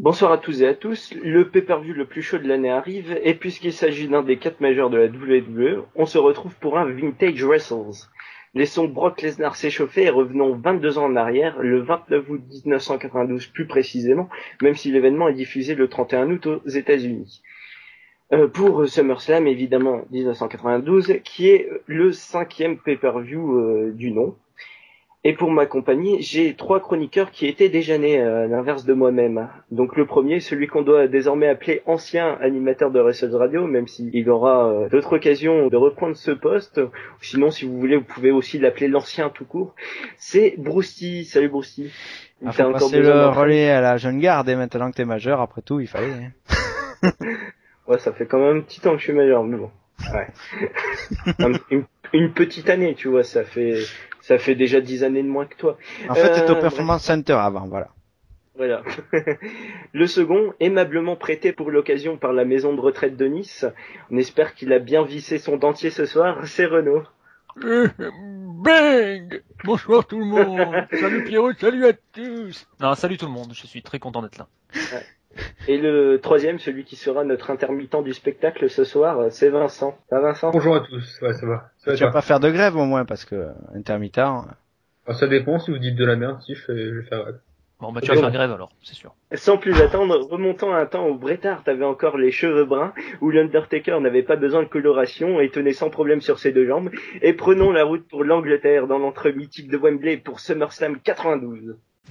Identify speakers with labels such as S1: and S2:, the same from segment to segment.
S1: Bonsoir à tous et à tous, le pay-per-view le plus chaud de l'année arrive, et puisqu'il s'agit d'un des 4 majeurs de la WWE, on se retrouve pour un Vintage Wrestles. Laissons Brock Lesnar s'échauffer et revenons 22 ans en arrière, le 29 août 1992 plus précisément, même si l'événement est diffusé le 31 août aux États-Unis. Pour SummerSlam, évidemment, 1992, qui est le 5e pay-per-view du nom. Et pour m'accompagner, j'ai 3 chroniqueurs qui étaient déjà nés, à l'inverse de moi-même. Donc le premier, celui qu'on doit désormais appeler ancien animateur de Wrestle Radio, même s'il aura d'autres occasions de reprendre ce poste. Sinon, si vous voulez, vous pouvez aussi l'appeler l'ancien tout court. C'est Brousty. Salut Brousty.
S2: Il faut passer le relais à la jeune garde, et maintenant que t'es majeur, après tout, il fallait.
S1: Ouais, ça fait quand même un petit temps que je suis majeur, mais bon. Ouais. une petite année, tu vois, ça fait déjà 10 années de moins que toi.
S2: En fait, t'étais au Performance Center avant, voilà.
S1: Voilà. Le second, aimablement prêté pour l'occasion par la maison de retraite de Nice. On espère qu'il a bien vissé son dentier ce soir, c'est Renaud.
S3: Bang! Bonsoir tout le monde. Salut Pierrot, salut à tous. Non, salut tout le monde, je suis très content d'être là.
S1: Ouais. Et le troisième, celui qui sera notre intermittent du spectacle ce soir, c'est Vincent. Ça va Vincent?
S4: Bonjour à tous, ouais, ça va.
S2: Tu vas pas faire de grève au moins, parce que intermittent...
S4: Ça dépend, si vous dites de la merde, si je vais faire grève.
S3: Bon, bah tu vas faire grève alors, c'est sûr.
S1: Sans plus attendre, remontons à un temps où Bret Hart avait encore les cheveux bruns, où l'Undertaker n'avait pas besoin de coloration et tenait sans problème sur ses 2 jambes, et prenons la route pour l'Angleterre dans l'entre mythique de Wembley pour SummerSlam 92.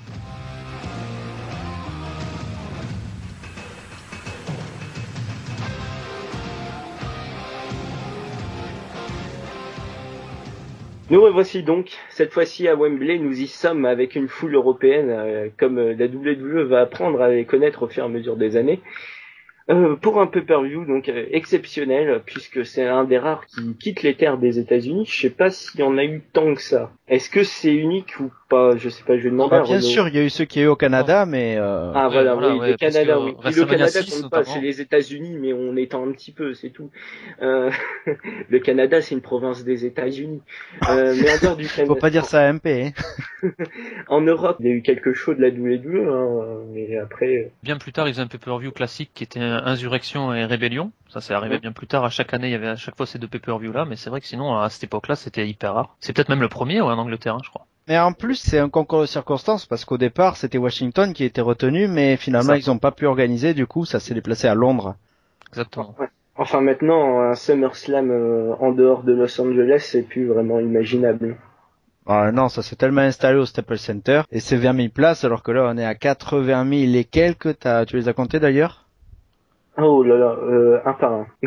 S1: Nous revoici donc, cette fois-ci à Wembley, nous y sommes avec une foule européenne, comme la WWE va apprendre à les connaître au fur et à mesure des années. Pour un pay-per-view donc exceptionnel, puisque c'est un des rares qui quitte les terres des États-Unis. Je sais pas s'il y en a eu tant que ça. Est-ce que c'est unique ou pas? Je sais pas, je vais demander à
S2: bien
S1: Renaud.
S2: sûr, il y a eu ceux qui est au Canada, mais
S1: Ah voilà, oui, le Canada, oui.
S3: Puis
S1: le Canada
S3: 6,
S1: compte pas, c'est les États-Unis, mais on étend un petit peu, c'est tout. Le Canada, c'est une province des États-Unis. Mais en dehors du Canada,
S2: faut pas dire ça à MP. Hein.
S1: En Europe, il y a eu quelque chose de la WWE, mais après.
S3: Bien plus tard, ils faisaient un pay-per-view classique qui était Insurrection et Rébellion. Ça, c'est arrivé bien plus tard. À chaque année, il y avait à chaque fois ces 2 pay-per-view là, mais c'est vrai que sinon, à cette époque-là, c'était hyper rare. C'est peut-être même le premier, en Angleterre, je crois.
S2: Mais en plus, c'est un concours de circonstances, parce qu'au départ, c'était Washington qui était retenu, mais finalement, ils ont pas pu organiser, du coup, ça s'est déplacé à Londres.
S3: Exactement.
S1: Ouais. Enfin, maintenant, un SummerSlam en dehors de Los Angeles, c'est plus vraiment imaginable.
S2: Ah non, ça s'est tellement installé au Staples Center, et c'est 20 000 places, alors que là, on est à 80 000 et quelques. Tu les as comptés d'ailleurs?
S1: Oh là là, un par un.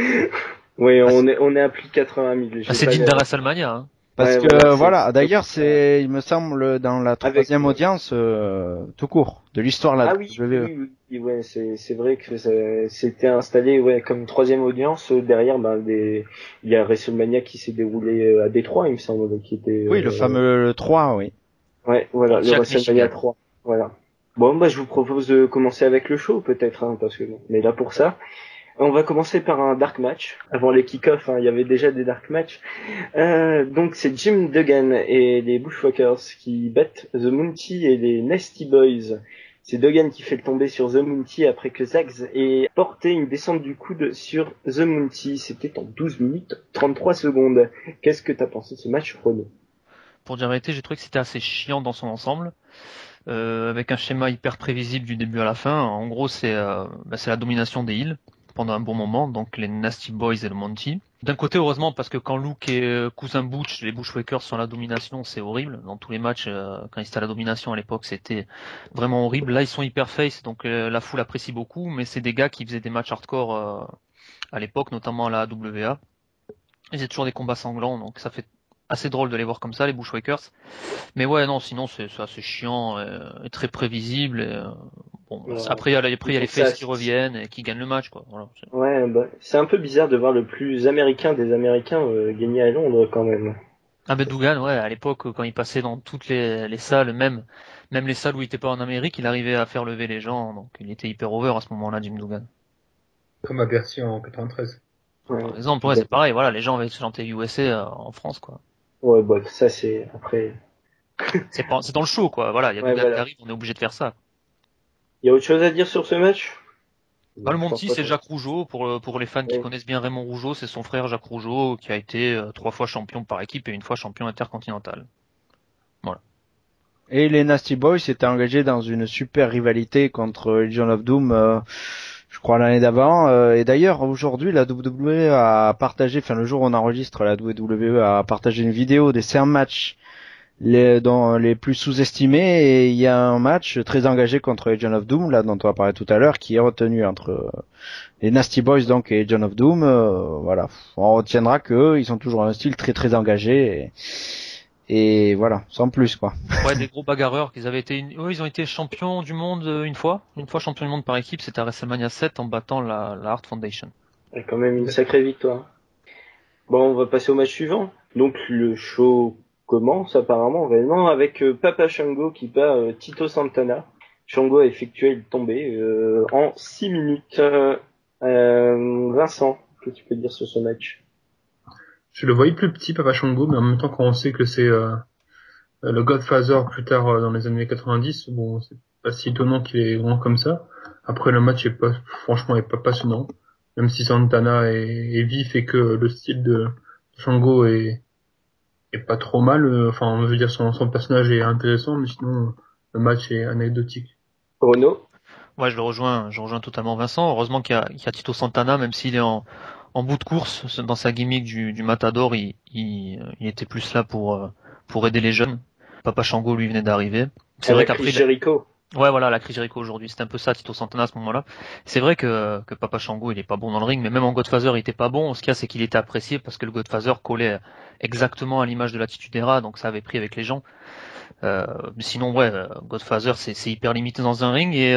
S1: Oui, on est à plus de 80 000.
S3: C'est digne d'un WrestleMania, hein.
S2: Parce
S1: ouais,
S2: que voilà, d'ailleurs c'est, il me semble, dans la 3e audience tout court de l'histoire là.
S1: Ah oui, oui, ouais, c'est vrai que c'était installé comme 3e audience. Derrière, il y a WrestleMania qui s'est déroulé à Détroit, il me semble, qui était.
S2: Oui, le fameux 3, oui.
S1: Ouais, voilà, le WrestleMania 3. Voilà. Bon, je vous propose de commencer avec le show peut-être, parce que on est là pour ça. On va commencer par un dark match. Avant les kick-offs, il y avait déjà des dark matchs. Donc c'est Jim Duggan et les Bushwhackers qui battent The Mountie et les Nasty Boys. C'est Duggan qui fait le tomber sur The Mountie après que Zags ait porté une descente du coude sur The Mountie. C'était en 12 minutes 33 secondes. Qu'est-ce que t'as pensé de ce match, Renaud?
S3: Pour dire la vérité, j'ai trouvé que c'était assez chiant dans son ensemble. Avec un schéma hyper prévisible du début à la fin. En gros, c'est la domination des heels pendant un bon moment, donc les Nasty Boys et le Monty. D'un côté, heureusement, parce que quand Luke et cousin Butch, les Bushwhackers sont à la domination, c'est horrible. Dans tous les matchs, quand ils étaient à la domination à l'époque, c'était vraiment horrible. Là, ils sont hyper face, donc la foule apprécie beaucoup, mais c'est des gars qui faisaient des matchs hardcore à l'époque, notamment à la AWA. Ils faisaient toujours des combats sanglants, donc ça fait assez drôle de les voir comme ça, les Bushwhackers. Mais ouais, non, sinon c'est assez chiant et très prévisible. Après il y a les faces qui reviennent et qui gagnent le match, quoi. Voilà.
S1: Ouais, c'est un peu bizarre de voir le plus américain des Américains gagner à Londres quand même.
S3: Ah ben Duggan, ouais, à l'époque quand il passait dans toutes les salles, même les salles où il était pas en Amérique, il arrivait à faire lever les gens, donc il était hyper over à ce moment-là, Jim Duggan.
S4: Comme à Bercy en 93.
S3: Par exemple, c'est pareil, voilà, les gens avaient chanté USA en France, quoi.
S1: Ouais, ça c'est après.
S3: C'est dans le show, quoi. Voilà, il y a Duggan qui arrive, on est obligé de faire ça.
S1: Il y a autre chose à dire sur ce match?
S3: Bah, le
S1: Je pense
S3: Monty,
S1: pas
S3: c'est
S1: que-
S3: Jacques Rougeau. Pour les fans qui
S1: Oui.
S3: connaissent bien Raymond Rougeau, c'est son frère Jacques Rougeau qui a été 3 fois champion par équipe et une fois champion intercontinental.
S2: Et les Nasty Boys s'étaient engagés dans une super rivalité contre Legion of Doom, je crois l'année d'avant. Et d'ailleurs, aujourd'hui, la WWE a partagé, enfin le jour où on enregistre, la WWE a partagé une vidéo des 5 matchs dans les plus sous-estimés. Et il y a un match très engagé contre Legion of Doom, là dont on a parlé tout à l'heure, qui est retenu entre les Nasty Boys donc et Legion of Doom. Voilà, on retiendra que ils sont toujours un style très très engagé. Et voilà, sans plus quoi.
S3: Ouais, des gros bagarreurs qu'ils avaient été, ils ont été champions du monde une fois champion du monde par équipe, c'était à WrestleMania 7 en battant la Hart Foundation.
S1: Il y a quand même une sacrée victoire. Bon, on va passer au match suivant. Donc le show commence apparemment réellement avec Papa Shango qui bat Tito Santana. Shango a effectué le tombé en 6 minutes. Vincent, que tu peux dire sur ce match?
S4: Je le voyais plus petit, Papa Shango, mais en même temps, quand on sait que c'est le Godfather plus tard dans les années 90, bon, c'est pas si étonnant qu'il est grand comme ça. Après, le match franchement, est pas passionnant. Même si Santana est vif et que le style de Shango est pas trop mal. Enfin, je veux dire, son personnage est intéressant, mais sinon, le match est anecdotique.
S1: Renaud?
S3: Ouais, je rejoins totalement Vincent. Heureusement qu'il y a Tito Santana, même s'il est en bout de course, dans sa gimmick du Matador, il était plus là pour aider les jeunes. Papa Shango, lui, venait d'arriver. C'est vrai qu'après,
S1: Jericho.
S3: ouais, voilà, la crise Jericho aujourd'hui, c'était un peu ça, Tito Santana à ce moment-là. C'est vrai que Papa Shango, il est pas bon dans le ring, mais même en Godfather, il était pas bon. Ce qu'il y a, c'est qu'il était apprécié parce que le Godfather collait exactement à l'image de l'Attitude Era, donc ça avait pris avec les gens. Sinon, ouais, Godfather, c'est hyper limité dans un ring et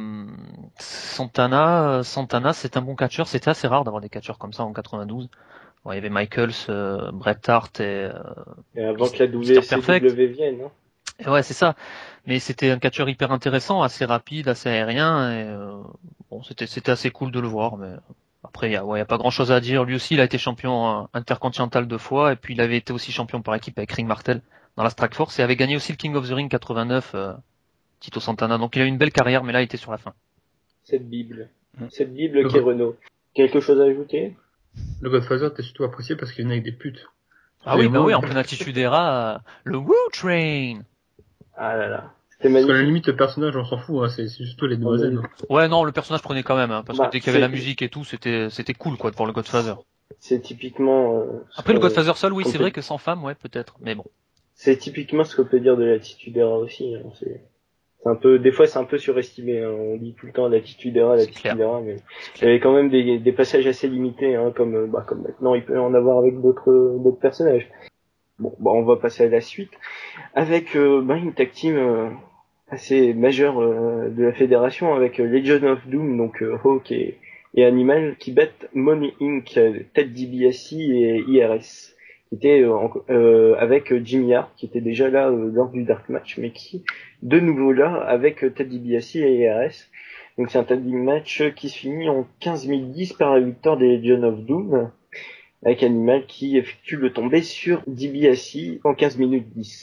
S3: Santana, c'est un bon catcheur. C'était assez rare d'avoir des catcheurs comme ça en 92. Bon, il y avait Michaels, Bret Hart
S1: Et avant que la
S3: Mr. Perfect.
S1: WCW vienne. Hein.
S3: Et ouais, c'est ça. Mais c'était un catcheur hyper intéressant, assez rapide, assez aérien. Et, bon, c'était assez cool de le voir. Mais après, il y a pas grand chose à dire. Lui aussi, il a été champion intercontinental 2 fois, et puis il avait été aussi champion par équipe avec Ring Martel dans la Strike Force et avait gagné aussi le King of the Ring 89, Tito Santana. Donc il a eu une belle carrière, mais là, il était sur la fin.
S1: Cette Bible
S4: Le,
S1: qui est Renaud. Quelque chose à ajouter?
S4: le Godfather était surtout apprécié parce qu'il venait avec des putes.
S3: Ah oui, bah
S4: moi,
S3: oui, en pleine attitude era, le Woo Train.
S1: Ah là là. C'était
S4: Parce qu'à la
S1: magnifique.
S4: limite, le personnage, on s'en fout, hein, c'est surtout les demoiselles. Hein.
S3: Ouais, non, le personnage prenait quand même, hein, parce
S1: Bah,
S3: que dès qu'il y avait la musique et tout, c'était cool, quoi, de voir le Godfather.
S1: C'est typiquement.
S3: Après, le Godfather seul, oui,
S1: qu'on
S3: c'est
S1: peut-
S3: vrai que sans femme, ouais, peut-être, mais bon.
S1: C'est typiquement ce qu'on peut dire de l'attitude era aussi. Hein. C'est un peu, des fois c'est un peu surestimé. Hein. On dit tout le temps l'attitude era,
S3: C'est clair.
S1: mais il y avait quand même des passages assez limités, hein, comme maintenant il peut en avoir avec d'autres personnages. Bon, on va passer à la suite avec une tag team assez majeure de la fédération avec Legion of Doom, donc Hawk et Animal qui battent Money Inc, Ted DiBiase et IRS, qui était avec Jimmy Hart qui était déjà là lors du Dark Match, mais qui de nouveau là avec Ted DiBiase et IRS. Donc c'est un tag match qui se finit en 15 010 par la victoire des Legion of Doom, avec Animal qui effectue le tombé sur DiBiase en 15 minutes 10.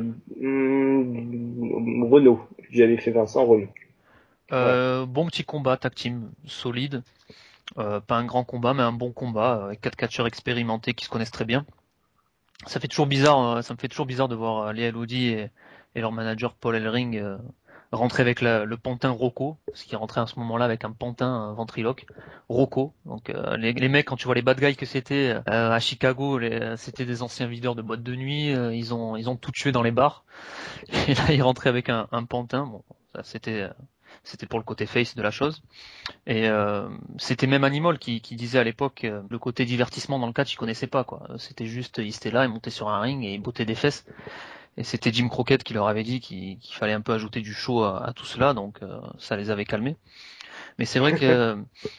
S1: Renaud, j'avais fait Vincent, Renaud.
S3: Bon petit combat, tag team, solide. Pas un grand combat, mais un bon combat, avec 4 catcheurs expérimentés qui se connaissent très bien. Ça me fait toujours bizarre de voir les Elodie et leur manager Paul Ellering rentrer avec le pantin Rocco, parce qu'il rentrait à ce moment-là avec un pantin ventriloque, Rocco. Donc les mecs, quand tu vois les bad guys que c'était à Chicago, c'était des anciens videurs de boîtes de nuit, ils ont tout tué dans les bars. Et là, ils rentraient avec un pantin. Bon, ça c'était pour le côté face de la chose. Et c'était même Animal qui disait à l'époque le côté divertissement dans le catch, il connaissait pas quoi. C'était juste, il était là, il montait sur un ring et il bottait des fesses. Et c'était Jim Crockett qui leur avait dit qu'il fallait un peu ajouter du show à tout cela, donc ça les avait calmés. Mais c'est vrai que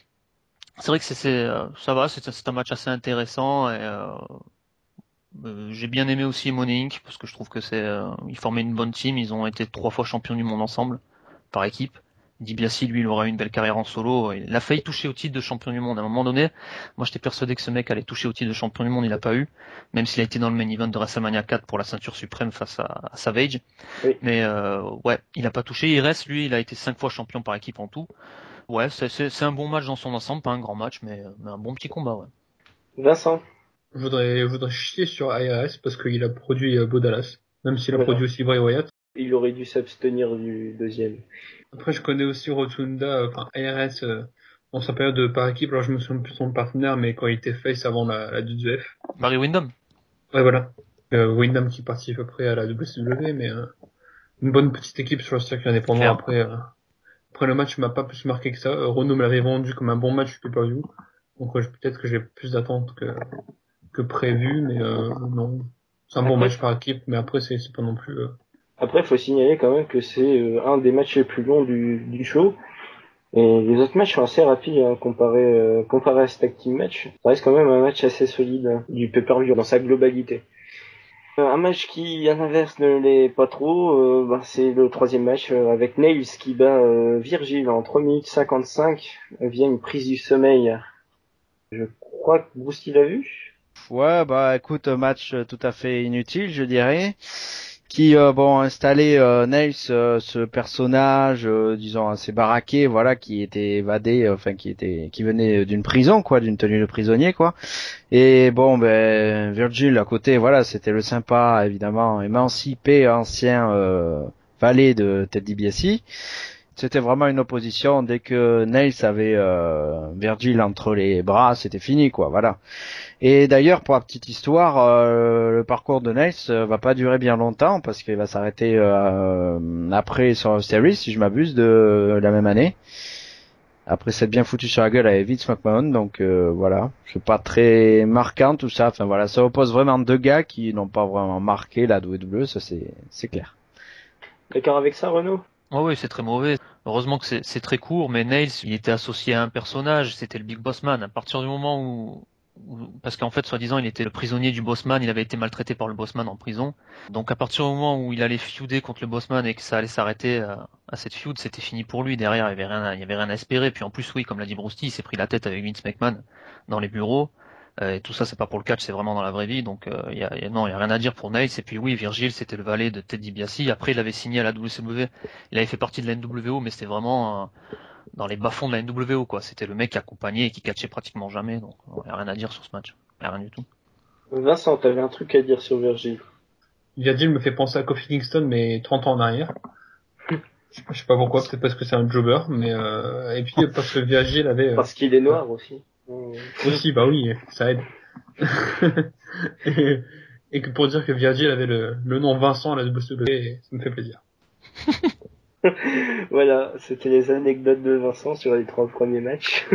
S3: ça va, c'est un match assez intéressant. Et j'ai bien aimé aussi Money Inc parce que je trouve que ils formaient une bonne team. Ils ont été 3 fois champions du monde ensemble par équipe. DiBiase, lui, il aura eu une belle carrière en solo. Il a failli toucher au titre de champion du monde. À un moment donné, moi, j'étais persuadé que ce mec allait toucher au titre de champion du monde. Il l'a pas eu, même s'il a été dans le main event de WrestleMania 4 pour la ceinture suprême face à Savage.
S1: Oui.
S3: Mais ouais, il a pas touché. Il reste, lui, il a été 5 fois champion par équipe en tout. Ouais, c'est un bon match dans son ensemble, pas un grand match, mais un bon petit combat, ouais.
S1: Vincent.
S4: Je voudrais chier sur IRS parce qu'il a produit Bo Dallas, même s'il a produit aussi Bray Wyatt.
S1: Il aurait dû s'abstenir du deuxième.
S4: Après, je connais aussi Rotunda, enfin IRS, dans sa période par équipe. Alors, je me souviens plus de son partenaire, mais quand il était face avant la WF.
S3: Barry Windham.
S4: Ouais, voilà. Windham qui participe après à la WCW, mais une bonne petite équipe sur le circuit indépendant. Après le match m'a pas plus marqué que ça. Renaud me l'avait vendu comme un bon match pay-per-view. Donc peut-être que j'ai plus d'attentes que prévu, mais non. C'est un bon match par équipe, mais après c'est pas non plus.
S1: Après, il faut signaler quand même que c'est un des matchs les plus longs du show. Et les autres matchs sont assez rapides hein, comparé à ce tag team match. Ça reste quand même un match assez solide hein, du pay-per-view dans sa globalité. Un match qui, à l'inverse, ne l'est pas trop, c'est le troisième match avec Nails qui bat Virgil en 3 minutes 55 via une prise du sommeil. Je crois que Bruce l'a vu.
S2: Ouais, bah écoute, match tout à fait inutile, je dirais. Qui installait Nails, ce personnage, disons assez baraqué, voilà, qui était évadé, qui venait d'une prison, quoi, d'une tenue de prisonnier, quoi. Et Virgil à côté, voilà, c'était le sympa, évidemment, émancipé, ancien valet de Ted DiBiase. C'était vraiment une opposition. Dès que Nails avait Virgil entre les bras, c'était fini, quoi, voilà. Et d'ailleurs, pour la petite histoire, le parcours de Nails va pas durer bien longtemps parce qu'il va s'arrêter après sur Series, si je m'abuse, de la même année. Après s'être bien foutu sur la gueule avec Vince McMahon, donc voilà, c'est pas très marquant tout ça. Enfin voilà, ça oppose vraiment deux gars qui n'ont pas vraiment marqué la WWE, ça c'est clair.
S1: D'accord avec ça, Renaud?
S3: Oh oui, c'est très mauvais. Heureusement que c'est très court, mais Nails, il était associé à un personnage, c'était le Big Boss Man. À partir du moment où parce qu'en fait, soi-disant, il était le prisonnier du Bossman, il avait été maltraité par le Bossman en prison. Donc à partir du moment où il allait feuder contre le Bossman et que ça allait s'arrêter à cette feud, c'était fini pour lui. Derrière, il y avait rien à espérer. Puis en plus, oui, comme l'a dit Brusty, il s'est pris la tête avec Vince McMahon dans les bureaux. Et tout ça, c'est pas pour le catch, c'est vraiment dans la vraie vie. Donc il y a rien à dire pour Nails. Et puis oui, Virgil, c'était le valet de Ted DiBiase. Après, il avait signé à la WCW. Il avait fait partie de la NWO, mais c'était vraiment dans les bas-fonds de la NWO, quoi. C'était le mec qui accompagnait et qui catchait pratiquement jamais. Donc il y a rien à dire sur ce match. Il y a rien du tout.
S1: Vincent, t'avais un truc à dire sur Virgil.
S4: Virgil me fait penser à Kofi Kingston, mais 30 ans en arrière. Je sais pas pourquoi, peut-être parce que c'est un jobber, mais et puis parce que Virgil avait...
S1: Parce qu'il est noir aussi.
S4: Aussi, bah oui, ça aide. et que pour dire que Virgil avait le nom Vincent à la WWE, ça me fait plaisir.
S1: Voilà, c'était les anecdotes de Vincent sur les 3 premiers matchs.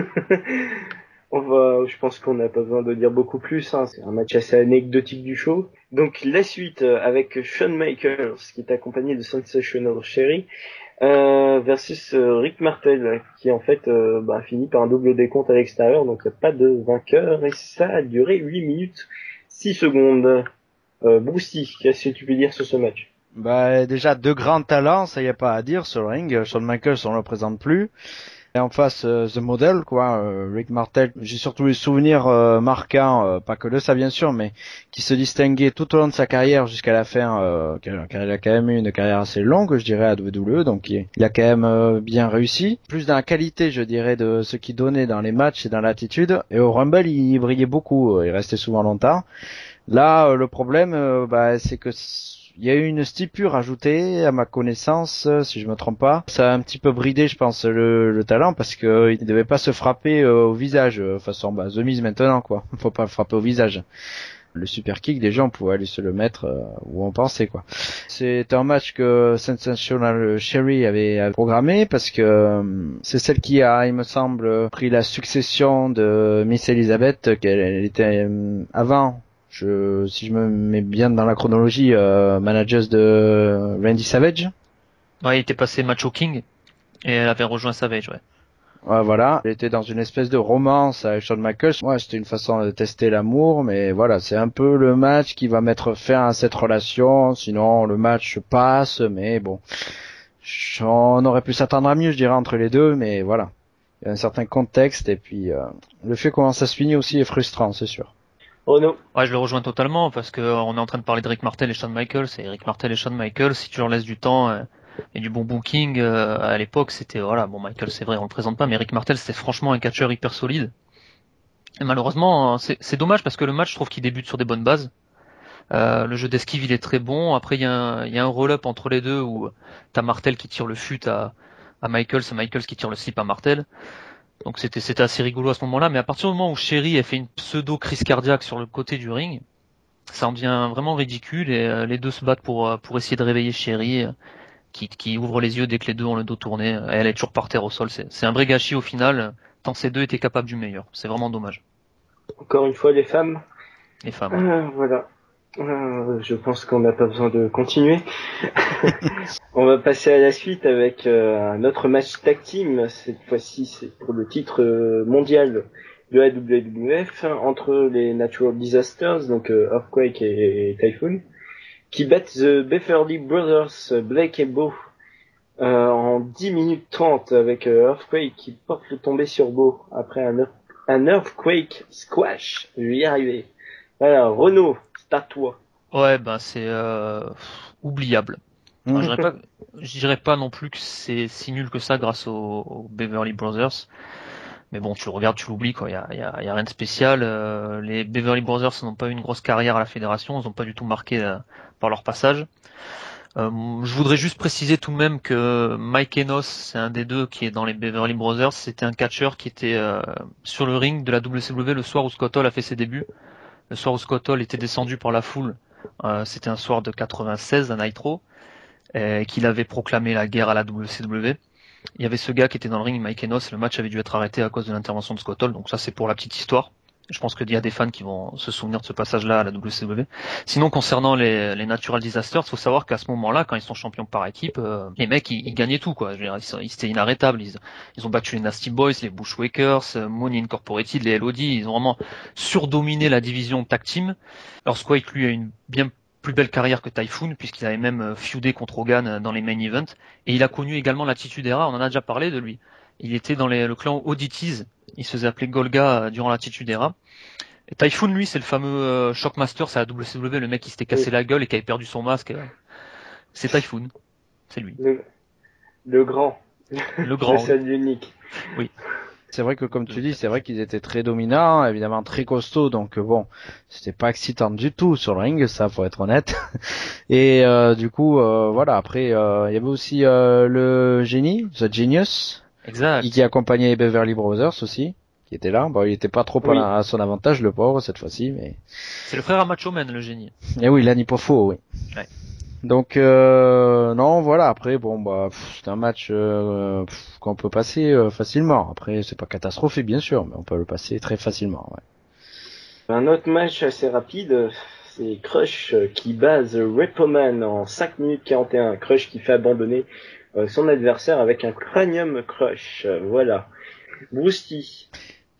S1: Je pense qu'on n'a pas besoin de dire beaucoup plus, hein. C'est un match assez anecdotique du show. Donc la suite avec Shawn Michaels qui est accompagné de Sensational Sherry versus Rick Martel qui en fait finit par un double décompte à l'extérieur, donc il n'y a pas de vainqueur et ça a duré 8 minutes 6 secondes. Brucey, qu'est-ce que tu peux dire sur ce match?
S2: Bah déjà deux grands talents, ça y a pas à dire sur le ring. Shawn Michaels on le présente plus. Et en face The Model, quoi, Rick Martel, j'ai surtout les souvenirs marquants, pas que de ça bien sûr, mais qui se distinguait tout au long de sa carrière jusqu'à la fin, il a quand même eu une carrière assez longue, je dirais, à WWE, donc il a quand même bien réussi. Plus dans la qualité, je dirais, de ce qu'il donnait dans les matchs et dans l'attitude. Et au Rumble, il brillait beaucoup, il restait souvent longtemps. Là, le problème, c'est que il y a eu une stipule rajoutée à ma connaissance, si je me trompe pas. Ça a un petit peu bridé, je pense, le talent parce que il devait pas se frapper au visage, façon The Miz maintenant, quoi. Faut pas le frapper au visage. Le super kick, des gens pouvaient aller se le mettre où on pensait, quoi. C'est un match que Sensational Sherry avait programmé parce que c'est celle qui a, il me semble, pris la succession de Miss Elizabeth, qu'elle était avant. Si je me mets bien dans la chronologie, manager de Randy Savage.
S3: Ouais, il était passé Macho King et elle avait rejoint Savage, ouais.
S2: Ouais, voilà. Elle était dans une espèce de romance avec Shawn Michaels. Ouais, c'était une façon de tester l'amour, mais voilà, c'est un peu le match qui va mettre fin à cette relation. Sinon, le match passe, mais bon. On aurait pu s'attendre à mieux, je dirais, entre les deux, mais voilà. Il y a un certain contexte, et puis le fait comment ça se finit aussi est frustrant, c'est sûr.
S1: Oh non.
S3: Ouais, je le rejoins totalement parce que on est en train de parler de Rick Martel et Shawn Michaels. Et Rick Martel et Shawn Michaels, si tu leur laisses du temps et du bon booking, à l'époque, c'était voilà. Bon, Michaels, c'est vrai, on le présente pas, mais Rick Martel, c'était franchement un catcheur hyper solide. Et malheureusement, c'est dommage parce que le match, je trouve qu'il débute sur des bonnes bases. Le jeu d'esquive, il est très bon. Après, il y a un roll-up entre les deux où t'as Martel qui tire le fut à Michaels, et Michaels qui tire le slip à Martel. Donc c'était assez rigolo à ce moment-là. Mais à partir du moment où Sherry a fait une pseudo crise cardiaque sur le côté du ring, ça en devient vraiment ridicule et les deux se battent pour essayer de réveiller Sherry, qui ouvre les yeux dès que les deux ont le dos tourné. Et elle est toujours par terre au sol. C'est un vrai gâchis au final. Tant ces deux étaient capables du meilleur. C'est vraiment dommage.
S1: Encore une fois, les femmes.
S3: Les femmes.
S1: Voilà. Je pense qu'on n'a pas besoin de continuer. On va passer à la suite avec un autre match tag team. Cette fois-ci, c'est pour le titre mondial de la WWF entre les Natural Disasters, donc Earthquake et Typhoon, qui battent The Beverly Brothers, Blake et Bo, en 10 minutes 30 avec Earthquake qui porte le tombé sur Bo après un Earthquake Squash. Je vais y arriver. Voilà, Renaud, c'est à toi.
S3: Ouais, ben c'est oubliable. Alors, je dirais pas non plus que c'est si nul que ça grâce aux Beverly Brothers. Mais bon, tu le regardes, tu l'oublies, quoi. Il y a rien de spécial. Les Beverly Brothers n'ont pas eu une grosse carrière à la fédération. Ils n'ont pas du tout marqué par leur passage. Je voudrais juste préciser tout de même que Mike Enos, c'est un des deux qui est dans les Beverly Brothers. C'était un catcheur qui était sur le ring de la WCW le soir où Scott Hall a fait ses débuts. Le soir où Scott Hall était descendu par la foule. C'était un soir de 96 à Nitro. Qu'il avait proclamé la guerre à la WCW. Il y avait ce gars qui était dans le ring, Mike Enos, le match avait dû être arrêté à cause de l'intervention de Scott Hall, donc ça c'est pour la petite histoire. Je pense qu'il y a des fans qui vont se souvenir de ce passage-là à la WCW. Sinon, concernant les Natural Disasters, il faut savoir qu'à ce moment-là, quand ils sont champions par équipe, les mecs, ils gagnaient tout, quoi. Je veux dire, ils étaient inarrêtables. Ils ont battu les Nasty Boys, les Bushwhackers, Money Incorporated, les LOD. Ils ont vraiment surdominé la division tag team. Alors, Squake, lui, a une bien plus belle carrière que Typhoon, puisqu'il avait même feudé contre Hogan dans les main events. Et il a connu également l'Attitude Era, on en a déjà parlé de lui. Il était dans le clan Oddities, il se faisait appeler Golga durant l'Attitude Era. Et Typhoon, lui, c'est le fameux Shockmaster, c'est la WCW, le mec qui s'était cassé la gueule et qui avait perdu son masque. C'est Typhoon, c'est lui.
S1: Le grand.
S3: Le grand.
S1: C'est l'unique.
S3: Oui.
S2: C'est vrai que comme tu dis, c'est vrai qu'ils étaient très dominants, évidemment très costauds, donc bon, c'était pas excitant du tout sur le ring, ça faut être honnête. Et du coup, voilà, après il y avait aussi le génie, The Genius,
S3: exact,
S2: qui accompagnait les Beverly Brothers aussi, qui était là. Bon, il était pas trop à son avantage le pauvre cette fois-ci, mais
S3: c'est le frère à Macho Man, le génie.
S2: Et oui, là n'y pas faux, oui.
S3: Ouais.
S2: Donc non, voilà, après bon bah c'est un match qu'on peut passer facilement. Après c'est pas catastrophique bien sûr, mais on peut le passer très facilement, ouais.
S1: Un autre match assez rapide, c'est Crush qui base Repoman en 5 minutes 41. Crush qui fait abandonner son adversaire avec un cranium crush. Voilà. Bruce.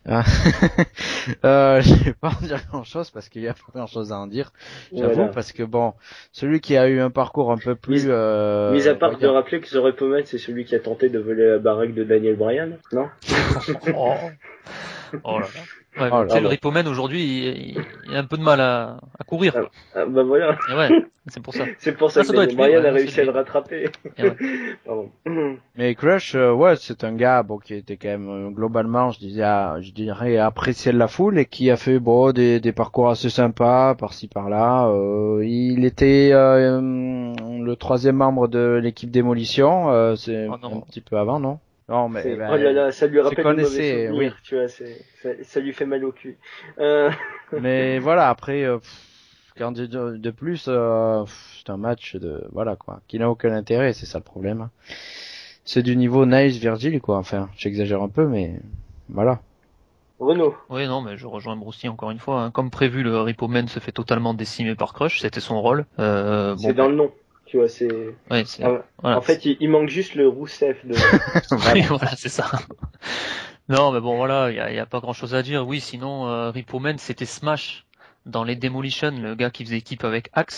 S2: Je vais pas en dire grand chose parce qu'il y a pas grand chose à en dire, j'avoue, voilà. Parce que bon, celui qui a eu un parcours un peu plus
S1: mis à part de rappeler que The Repoman c'est celui qui a tenté de voler la baraque de Daniel Bryan, non?
S3: Oh là là. Ouais, tu sais, le Repoman aujourd'hui, il a un peu de mal à courir.
S1: Bah voilà.
S3: Et ouais, c'est pour ça.
S1: C'est pour ça que Daniel Bryan a réussi à le rattraper.
S3: Ouais.
S1: Pardon.
S2: Mais Crush, ouais, c'est un gars qui était quand même globalement, je dirais apprécié de la foule et qui a fait des parcours assez sympas par-ci par-là. Il était le troisième membre de l'équipe Démolition, c'est un petit peu avant, non? Non, mais
S1: oh là là, ça lui rappelle une mauvaise souvenir,
S2: oui.
S1: Tu vois, ça lui fait mal au cul.
S2: Mais voilà, après, quand de plus, c'est un match voilà quoi, qui n'a aucun intérêt, c'est ça le problème. C'est du niveau Nice Virgil quoi. Enfin, j'exagère un peu, mais voilà.
S1: Renaud.
S3: Oui, non, mais je rejoins Bruce encore une fois. Hein. Comme prévu, le Repoman se fait totalement décimer par Crush, c'était son rôle.
S1: C'est dans le nom. Tu vois, c'est.
S3: Ouais,
S1: voilà, en fait, il manque juste le Rousseff de.
S3: Voilà, c'est ça. Non, mais bon, voilà, il y a pas grand chose à dire. Oui, sinon, Repoman, c'était Smash dans les Demolition, le gars qui faisait équipe avec Axe,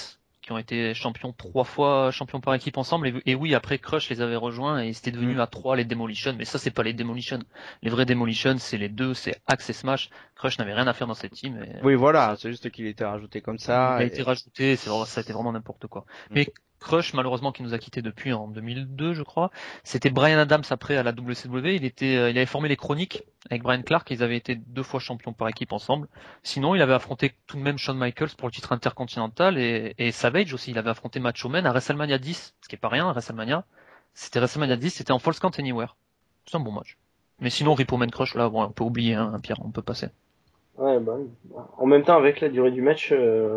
S3: qui ont été champions 3 fois, champions par équipe ensemble. Et oui, après Crush les avait rejoints et c'était devenu à 3 les Demolition. Mais ça, c'est pas les Demolition. Les vrais Demolition, c'est les deux, c'est Axe et Smash. Crush n'avait rien à faire dans cette team. Et
S2: Oui, voilà, c'est juste qu'il était rajouté comme
S3: il
S2: ça.
S3: a été rajouté, ça a été vraiment n'importe quoi. Mais Crush, malheureusement, qui nous a quittés depuis en 2002, je crois. C'était Brian Adams après à la WCW. Il avait formé les Chroniques avec Brian Clark. Ils avaient été 2 fois champions par équipe ensemble. Sinon, il avait affronté tout de même Shawn Michaels pour le titre intercontinental et Savage aussi. Il avait affronté Macho Man à WrestleMania 10, ce qui est pas rien, WrestleMania. C'était WrestleMania 10, c'était en Falls Count Anywhere. C'est un bon match. Mais sinon, Repo Man Crush, là, bon, on peut oublier, hein, Pierre, on peut passer.
S1: Ouais, bah, en même temps, avec la durée du match,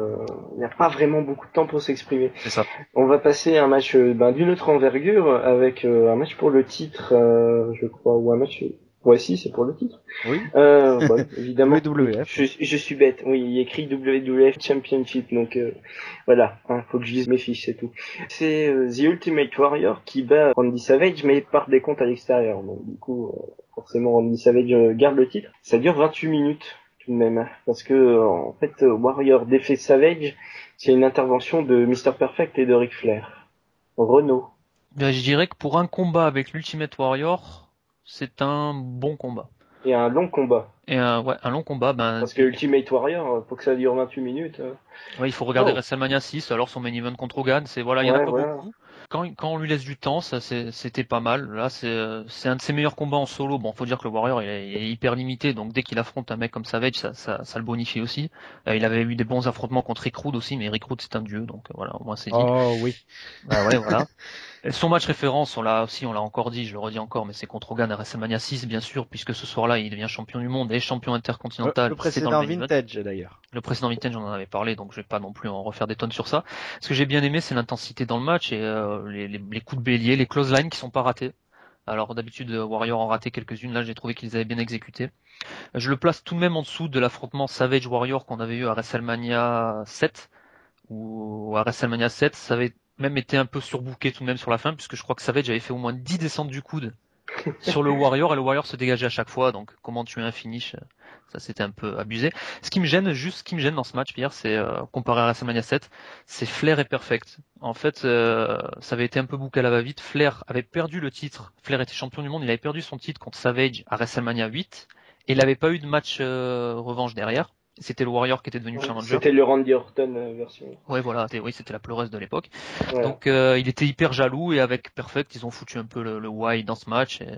S1: il n'y a pas vraiment beaucoup de temps pour s'exprimer.
S3: C'est ça.
S1: On va passer à un match d'une autre envergure, avec un match pour le titre, je crois, ou un match... Ouais, si, c'est pour le titre.
S2: Oui.
S1: Bon, évidemment.
S2: WWF.
S1: Je suis bête. Oui, il y a écrit WWF Championship, donc voilà, hein, faut que je lise mes fiches, c'est tout. C'est The Ultimate Warrior qui bat Randy Savage, mais par des comptes à l'extérieur. Donc du coup, forcément, Randy Savage garde le titre. Ça dure 28 minutes. Tout de même, parce que en fait Warrior défait Savage, c'est une intervention de Mr Perfect et de Ric Flair. Renault.
S3: Ben, je dirais que pour un combat avec l'Ultimate Warrior, c'est un bon combat.
S1: Et un long combat.
S3: Et un long combat,
S1: Parce que Ultimate Warrior, pour que ça dure 28 minutes.
S3: Ouais, il faut regarder WrestleMania 6, alors son main event contre Hogan, il y en a pas beaucoup. Quand on lui laisse du temps, c'était pas mal. Là, c'est un de ses meilleurs combats en solo. Bon, faut dire que le Warrior, il est hyper limité, donc dès qu'il affronte un mec comme Savage, ça le bonifie aussi. Il avait eu des bons affrontements contre Rick Rude aussi, mais Rick Rude c'est un dieu, donc voilà, au moins c'est dit.
S2: Oh oui.
S3: Bah ouais, voilà. Son match référence, on l'a encore dit, je le redis encore, mais c'est contre Hogan à WrestleMania 6, bien sûr, puisque ce soir-là, il devient champion du monde et champion intercontinental.
S2: Le précédent Vintage, d'ailleurs.
S3: Le précédent Vintage, on en avait parlé, donc je vais pas non plus en refaire des tonnes sur ça. Ce que j'ai bien aimé, c'est l'intensité dans le match et les coups de bélier, les clotheslines qui sont pas ratés. Alors d'habitude, Warrior en ratait quelques-unes, là j'ai trouvé qu'ils avaient bien exécuté. Je le place tout de même en dessous de l'affrontement Savage Warrior qu'on avait eu à WrestleMania 7, ou à WrestleMania 7, ça avait même été un peu surbooké tout de même sur la fin, puisque je crois que Savage avait fait au moins 10 descentes du coude sur le Warrior, et le Warrior se dégageait à chaque fois, donc comment tuer un finish, ça c'était un peu abusé. Ce qui me gêne dans ce match, Pierre, c'est, comparé à WrestleMania 7, c'est Flair et Perfect. En fait, ça avait été un peu bouqué à la va-vite, Flair avait perdu le titre, Flair était champion du monde, il avait perdu son titre contre Savage à WrestleMania 8, et il n'avait pas eu de match revanche derrière. C'était le Warrior qui était devenu challenger.
S1: C'était le Randy Orton version.
S3: Ouais, voilà, c'était la pleureuse de l'époque.
S1: Ouais.
S3: Donc il était hyper jaloux, et avec Perfect, ils ont foutu un peu le why dans ce match, et,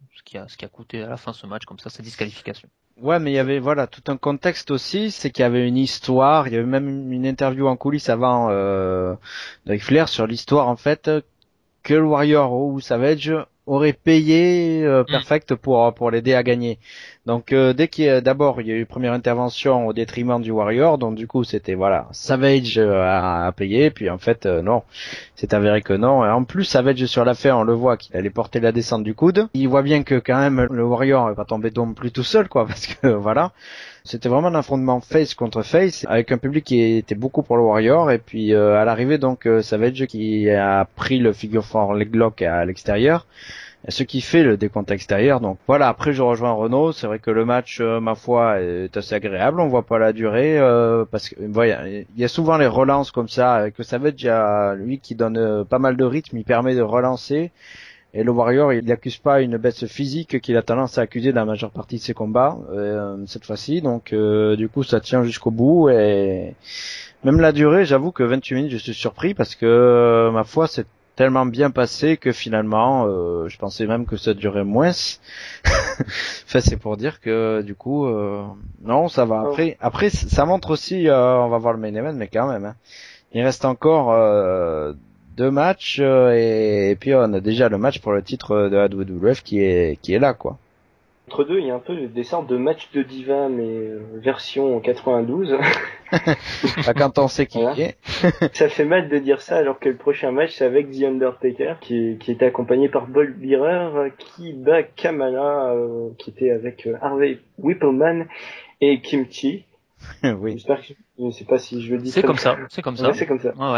S3: ce qui a coûté à la fin ce match comme ça, sa disqualification.
S2: Ouais, mais il y avait tout un contexte aussi, c'est qu'il y avait une histoire, il y avait même une interview en coulisses avant avec Flair sur l'histoire en fait que le Warrior ou Savage aurait payé Perfect pour l'aider à gagner. Donc dès qu'il y a d'abord il y a eu une première intervention au détriment du Warrior, donc du coup c'était Savage a payé, puis en fait non, c'est avéré que non. Et en plus Savage sur l'affaire, on le voit qu'il allait porter la descente du coude. Il voit bien que quand même le Warrior va tomber non plus tout seul quoi, parce que voilà. C'était vraiment un affrontement face contre face, avec un public qui était beaucoup pour le Warrior, et puis à l'arrivée donc Savage qui a pris le figure 4 leg lock à l'extérieur, ce qui fait le décompte extérieur. Donc voilà, après je rejoins Renaud, c'est vrai que le match ma foi est assez agréable, on voit pas la durée parce que voilà, il y a souvent les relances comme ça avec Savage, il y a lui qui donne pas mal de rythme, il permet de relancer. Et le Warrior, il n'accuse pas une baisse physique qu'il a tendance à accuser dans la majeure partie de ses combats cette fois-ci. Donc du coup, ça tient jusqu'au bout. Et même la durée, j'avoue que 28 minutes, je suis surpris parce que ma foi, c'est tellement bien passé que finalement, je pensais même que ça durait moins. Enfin, c'est pour dire que du coup, non, ça va. Après, ça montre aussi, on va voir le main event, mais quand même, hein, il reste encore 2 matchs et puis on a déjà le match pour le titre de la WWF qui est là quoi.
S1: Entre deux, il y a un peu des sortes de matchs de diva mais version 92.
S2: Quand on sait qui
S1: voilà.
S2: est.
S1: Ça fait mal de dire ça alors que le prochain match c'est avec The Undertaker qui était accompagné par Bob Bearer qui bat Kamala qui était avec Harvey Whippleman et Kimchi.
S2: Oui.
S1: J'espère que je sais pas si je le dis.
S3: C'est comme ça.
S1: Ouais, c'est comme ça.
S3: Ouais.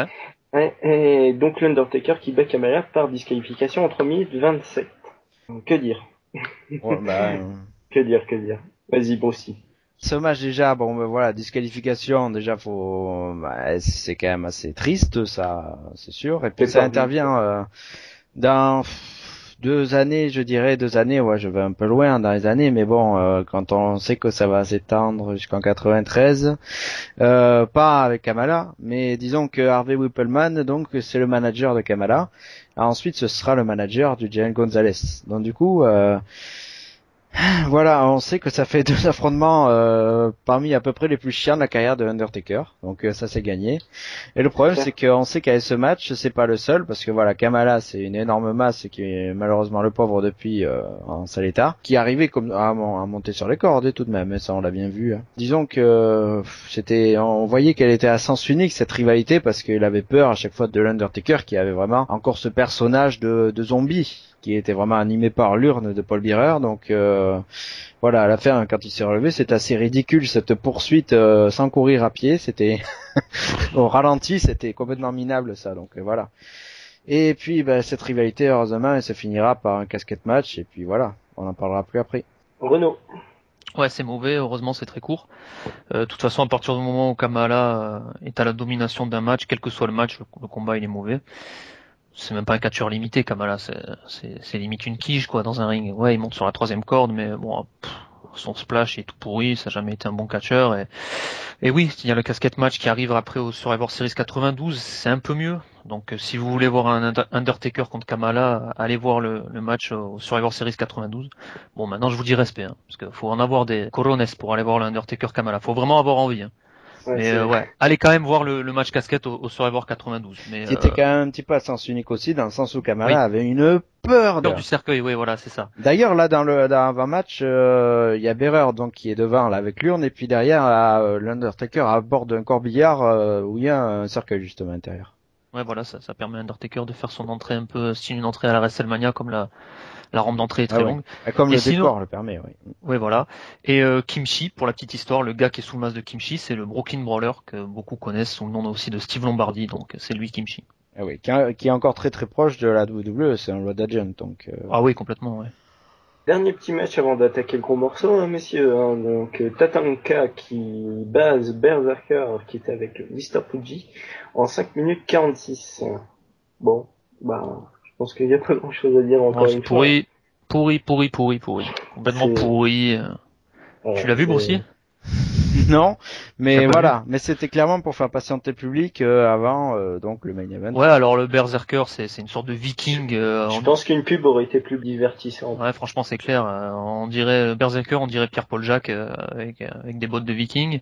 S1: Et donc l'Undertaker qui bat Kamala par disqualification en 3 minutes 27. Que dire?
S2: Ouais,
S1: Que dire? Vas-y, Brucey.
S2: Ce match déjà, bon ben voilà, disqualification, déjà c'est quand même assez triste, ça, c'est sûr. Et puis ça intervient dans 2 années, je dirais, 2 années, ouais, je vais un peu loin dans les années, mais bon, quand on sait que ça va s'étendre jusqu'en 93, pas avec Kamala, mais disons que Harvey Whippleman, donc c'est le manager de Kamala. Ensuite, ce sera le manager du Giant Gonzalez. Donc du coup, voilà, on sait que ça fait 2 affrontements parmi à peu près les plus chiants de la carrière de Undertaker, donc ça c'est gagné. Et le problème c'est qu'on sait qu'avec ce match, c'est pas le seul, parce que voilà, Kamala c'est une énorme masse et qui est malheureusement le pauvre depuis en sale état, qui arrivait comme à monter sur les cordes et tout de même, et ça on l'a bien vu. Hein. Disons que on voyait qu'elle était à sens unique cette rivalité, parce qu'il avait peur à chaque fois de l'Undertaker, qui avait vraiment encore ce personnage de zombie, qui était vraiment animé par l'urne de Paul Bearer, donc voilà, à la fin quand il s'est relevé, c'était assez ridicule cette poursuite sans courir à pied, c'était au ralenti, c'était complètement minable ça, donc voilà. Et puis cette rivalité, heureusement, elle se finira par un casquette match, et puis voilà, on n'en parlera plus après.
S1: Renaud.
S3: Ouais, c'est mauvais, heureusement c'est très court. De toute façon, à partir du moment où Kamala est à la domination d'un match, quel que soit le match, le combat il est mauvais. C'est même pas un catcheur limité, Kamala, c'est limite une quiche, quoi, dans un ring. Ouais, il monte sur la 3e corde, mais bon, son splash est tout pourri, ça n'a jamais été un bon catcheur. Et oui, il y a le casquette match qui arrive après au Survivor Series 92, c'est un peu mieux. Donc, si vous voulez voir un Undertaker contre Kamala, allez voir le match au Survivor Series 92. Bon, maintenant, je vous dis respect, hein, parce qu'il faut en avoir des corones pour aller voir l'Undertaker Kamala. Faut vraiment avoir envie, hein. Mais ouais, allez quand même voir le match casquette au Survivor 92. Mais
S2: qui était quand même un petit peu à sens unique aussi, dans le sens où Kamala avait une peur
S3: du cercueil, oui, voilà, c'est ça.
S2: D'ailleurs, là, dans l'avant-match, il y a Bearer donc qui est devant là avec l'urne, et puis derrière, l'Undertaker à bord d'un corbillard où il y a un cercueil justement à l'intérieur.
S3: Ouais, voilà, ça permet à Undertaker de faire son entrée un peu style une entrée à la WrestleMania, comme la rampe d'entrée est très longue.
S2: Comme le décor le permet, oui.
S3: Oui, voilà. Et Kimchi, pour la petite histoire, le gars qui est sous le masque de Kimchi, c'est le Brooklyn Brawler, que beaucoup connaissent sous le nom aussi de Steve Lombardi, donc c'est lui Kimchi.
S2: Ah oui, qui est encore très très proche de la WWE, c'est un Road Agent, donc...
S3: Ah oui, complètement, ouais.
S1: Dernier petit match avant d'attaquer le gros morceau, hein, messieurs. Hein, donc Tatanka qui base Berserker, qui était avec Mr. Fuji, en 5 minutes 46. Bon, je pense qu'il n'y a pas grand chose à dire encore une fois.
S3: Pourri. Complètement pourri. Tu l'as vu, Broussi?
S2: Non, mais voilà, mais c'était clairement pour faire patienter le public avant donc le main event.
S3: Ouais, alors le Berserker c'est une sorte de viking.
S1: Je pense qu'une pub aurait été plus divertissante.
S3: Ouais, franchement c'est clair. On dirait Berserker, on dirait Pierre-Paul Jacques avec des bottes de viking.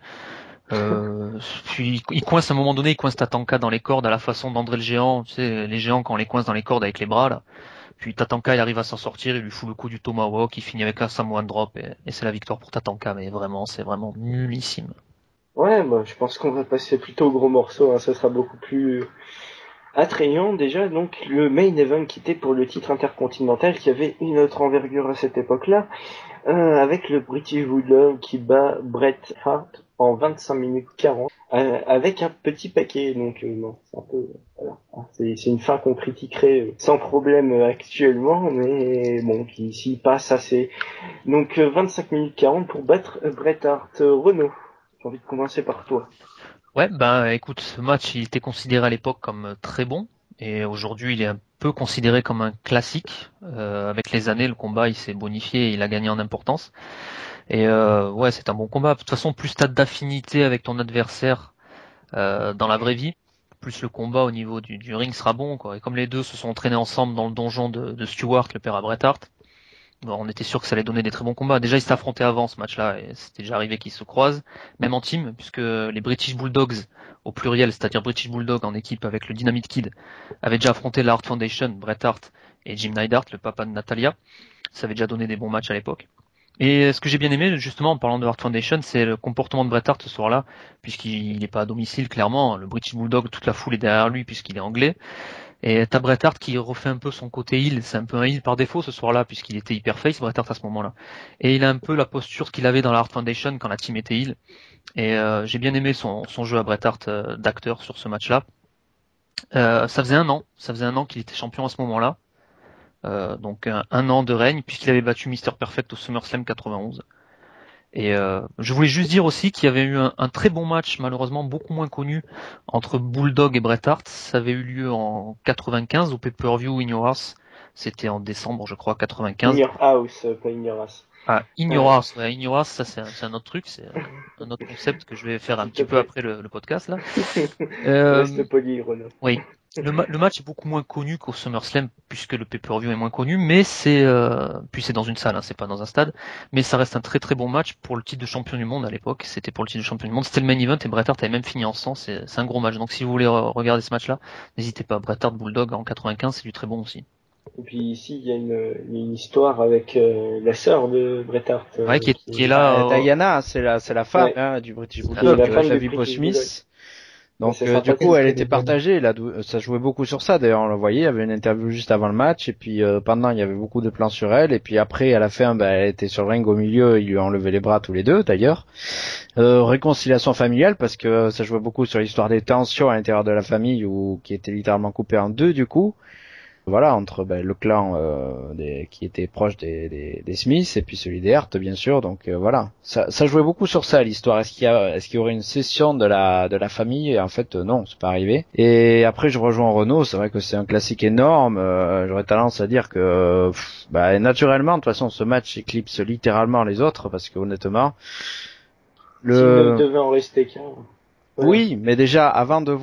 S3: Puis il coince à un moment donné, il coince Tatanka dans les cordes à la façon d'André le Géant. Tu sais, les géants quand on les coince dans les cordes avec les bras là. Puis Tatanka il arrive à s'en sortir, il lui fout le coup du Tomahawk, il finit avec un Samoan Drop et c'est la victoire pour Tatanka, mais vraiment c'est vraiment nullissime.
S1: Ouais, je pense qu'on va passer plutôt au gros morceau, hein, ça sera beaucoup plus attrayant déjà. Donc le main event qui était pour le titre intercontinental, qui avait une autre envergure à cette époque-là, avec le British Bulldog qui bat Bret Hart en 25 minutes 40 avec un petit paquet, donc c'est un peu voilà, c'est une fin qu'on critiquerait sans problème actuellement, mais bon, qui s'y passe assez. Donc 25 minutes 40 pour battre Bret Hart. Renaud, j'ai envie de commencer par toi.
S3: Ouais, écoute, ce match il était considéré à l'époque comme très bon et aujourd'hui il est un peu considéré comme un classique. Avec les années, le combat il s'est bonifié et il a gagné en importance. Et ouais, c'est un bon combat. De toute façon, plus t'as d'affinité avec ton adversaire dans la vraie vie, plus le combat au niveau du ring sera bon, quoi. Et comme les deux se sont entraînés ensemble dans le donjon de Stewart, le père à Bret Hart, on était sûr que ça allait donner des très bons combats. Déjà, ils s'étaient affrontés avant ce match-là, et c'était déjà arrivé qu'ils se croisent, même en team, puisque les British Bulldogs, au pluriel, c'est-à-dire British Bulldog en équipe avec le Dynamite Kid, avaient déjà affronté la Hart Foundation, Bret Hart et Jim Neidhart, le papa de Natalia. Ça avait déjà donné des bons matchs à l'époque. Et ce que j'ai bien aimé, justement, en parlant de Hart Foundation, c'est le comportement de Bret Hart ce soir-là, puisqu'il n'est pas à domicile, clairement. Le British Bulldog, toute la foule est derrière lui, puisqu'il est anglais. Et t'as Bret Hart qui refait un peu son côté heel, c'est un peu un heel par défaut ce soir-là, puisqu'il était hyper face, Bret Hart à ce moment-là. Et il a un peu la posture qu'il avait dans la Hart Foundation quand la team était heel. Et j'ai bien aimé son jeu à Bret Hart d'acteur sur ce match-là. Ça faisait un an qu'il était champion à ce moment-là. Donc un an de règne, puisqu'il avait battu Mr. Perfect au SummerSlam 91. Et je voulais juste dire aussi qu'il y avait eu un très bon match, malheureusement beaucoup moins connu, entre Bulldog et Bret Hart. Ça avait eu lieu en 95 au pay-per-view In Your House. C'était en décembre, je crois, 95.
S1: In Your House, pas In Your House.
S3: Ah, In Your House, ouais, In Your House, ça c'est un autre truc, c'est un autre concept que je vais faire un petit peu après le podcast là.
S1: Reste poli, Renaud.
S3: Oui. Le match est beaucoup moins connu qu'au SummerSlam puisque le pay-per-view est moins connu, mais puis c'est dans une salle, hein, c'est pas dans un stade, mais ça reste un très très bon match pour le titre de champion du monde à l'époque. C'était pour le titre de champion du monde, c'était le main event et Bret Hart avait même fini en sang. C'est un gros match. Donc si vous voulez regarder ce match-là, n'hésitez pas. Bret Hart Bulldog en 95, c'est du très bon aussi.
S1: Et puis ici, il y a une histoire avec la sœur de Bret Hart.
S3: Ouais, qui est là.
S2: Diana, c'est la femme,
S1: ouais.
S2: hein, du British
S1: C'est
S2: Bulldog,
S1: la femme de
S2: Javi
S1: British
S2: Smith. Donc
S1: c'est
S2: du coup, elle
S1: sympathique.
S2: était partagée. Là, ça jouait beaucoup sur ça. D'ailleurs, on le voyait. Il y avait une interview juste avant le match, et puis pendant, il y avait beaucoup de plans sur elle. Et puis après, à la fin, elle était sur le ring au milieu. Ils lui ont enlevé les bras tous les deux, d'ailleurs. Réconciliation familiale, parce que ça jouait beaucoup sur l'histoire des tensions à l'intérieur de la famille, qui était littéralement coupée en deux, du coup. Voilà, entre le clan qui était proche des Smiths et puis celui des Hart, bien sûr. Donc voilà, ça jouait beaucoup sur ça, l'histoire. Est-ce qu'il y aurait une session de la famille? Et en fait, non, c'est pas arrivé. Et après, je rejoins Renaud. C'est vrai que c'est un classique énorme. J'aurais tendance à dire que naturellement, de toute façon, ce match éclipse littéralement les autres, parce que honnêtement,
S1: S'il ne devait en rester qu'un.
S2: Ouais. Oui, mais déjà avant de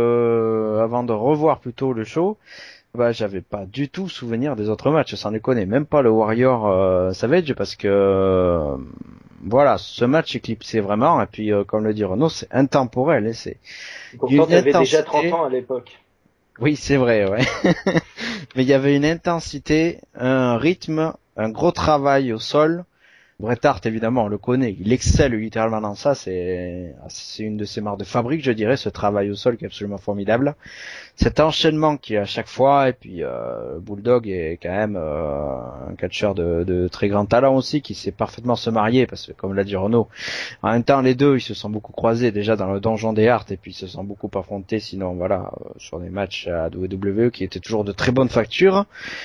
S2: revoir plutôt le show, j'avais pas du tout souvenir des autres matchs, sans déconner, même pas le Warrior Savage, parce que voilà, ce match éclipsait vraiment. Et puis comme le dit Renaud, c'est intemporel, et c'est
S1: pourtant t'avais déjà 30 ans à l'époque.
S2: Oui, c'est vrai, ouais. Mais il y avait une intensité, un rythme, un gros travail au sol. Bret Hart, évidemment, on le connaît, il excelle littéralement dans ça, c'est une de ses marques de fabrique, je dirais, ce travail au sol qui est absolument formidable. Cet enchaînement qui est à chaque fois, et puis Bulldog est quand même un catcheur de très grand talent aussi, qui sait parfaitement se marier, parce que comme l'a dit Renaud, en même temps les deux, ils se sont beaucoup croisés déjà dans le donjon des Hart, et puis ils se sont beaucoup affrontés, sinon voilà, sur des matchs à WWE qui étaient toujours de très bonne facture.